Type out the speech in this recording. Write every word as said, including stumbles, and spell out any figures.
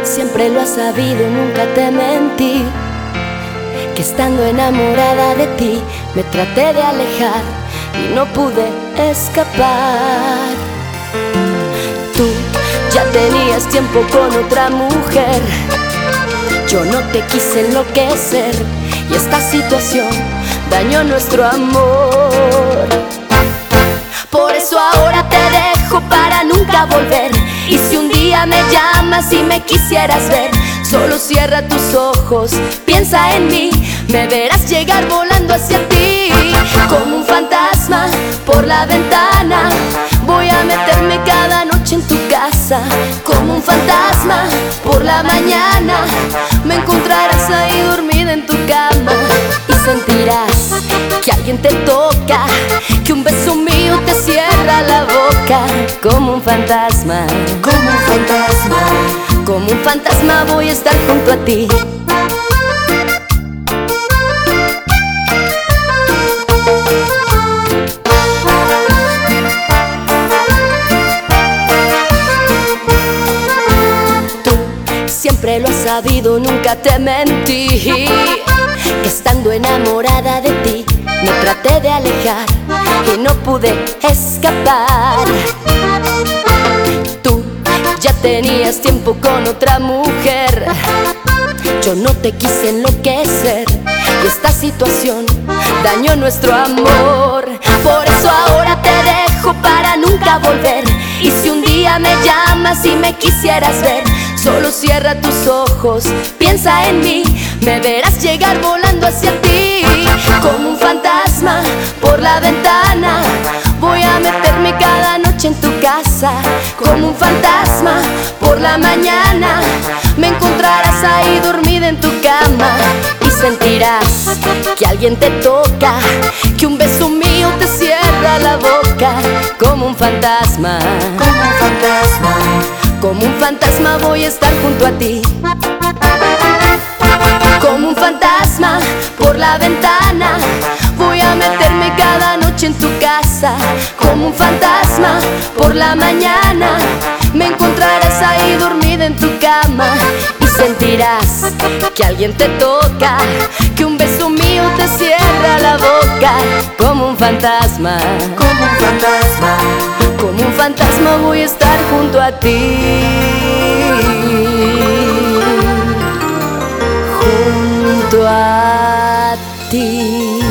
Siempre lo has sabido, nunca te mentí, que estando enamorada de ti me traté de alejar y no pude escapar. Tú ya tenías tiempo con otra mujer, yo no te quise enloquecer y esta situación dañó nuestro amor. Por eso ahora te dejo para nunca volver, y si un día me llamas y me quisieras ver, solo cierra tus ojos, piensa en mí, me verás llegar volando hacia ti. Como un fantasma por la ventana, voy a meterme cada noche en tu casa. Como un fantasma por la mañana, me encontrarás ahí dormida en tu cama. Y sentirás que alguien te toca, que un beso mío te cierra la boca. Como un fantasma, como un fantasma, como un fantasma voy a estar junto a ti. Tú siempre lo has sabido, nunca te mentí, que estando enamorada de ti me traté de alejar y no pude escapar. Tú ya tenías tiempo con otra mujer, yo no te quise enloquecer y esta situación dañó nuestro amor. Por eso ahora te dejo para nunca volver, y si un día me llamas y me quisieras ver, solo cierra tus ojos, piensa en mí, me verás llegar volando hacia ti. Como un fantasma por la ventana, voy a meterme cada noche en tu casa. Como un fantasma por la mañana, me encontrarás ahí dormida en tu cama. Y sentirás que alguien te toca, que un beso mío te cierra la boca. Como un fantasma, como un fantasma, como un fantasma voy a estar junto a ti. Como un fantasma por la ventana, voy a meterme cada noche en tu casa. Como un fantasma por la mañana, me encontrarás ahí dormida en tu cama. Y sentirás que alguien te toca, que un beso mío te cierra la boca. Como un fantasma, como un fantasma, como un fantasma voy a estar junto a ti. Junto a ti.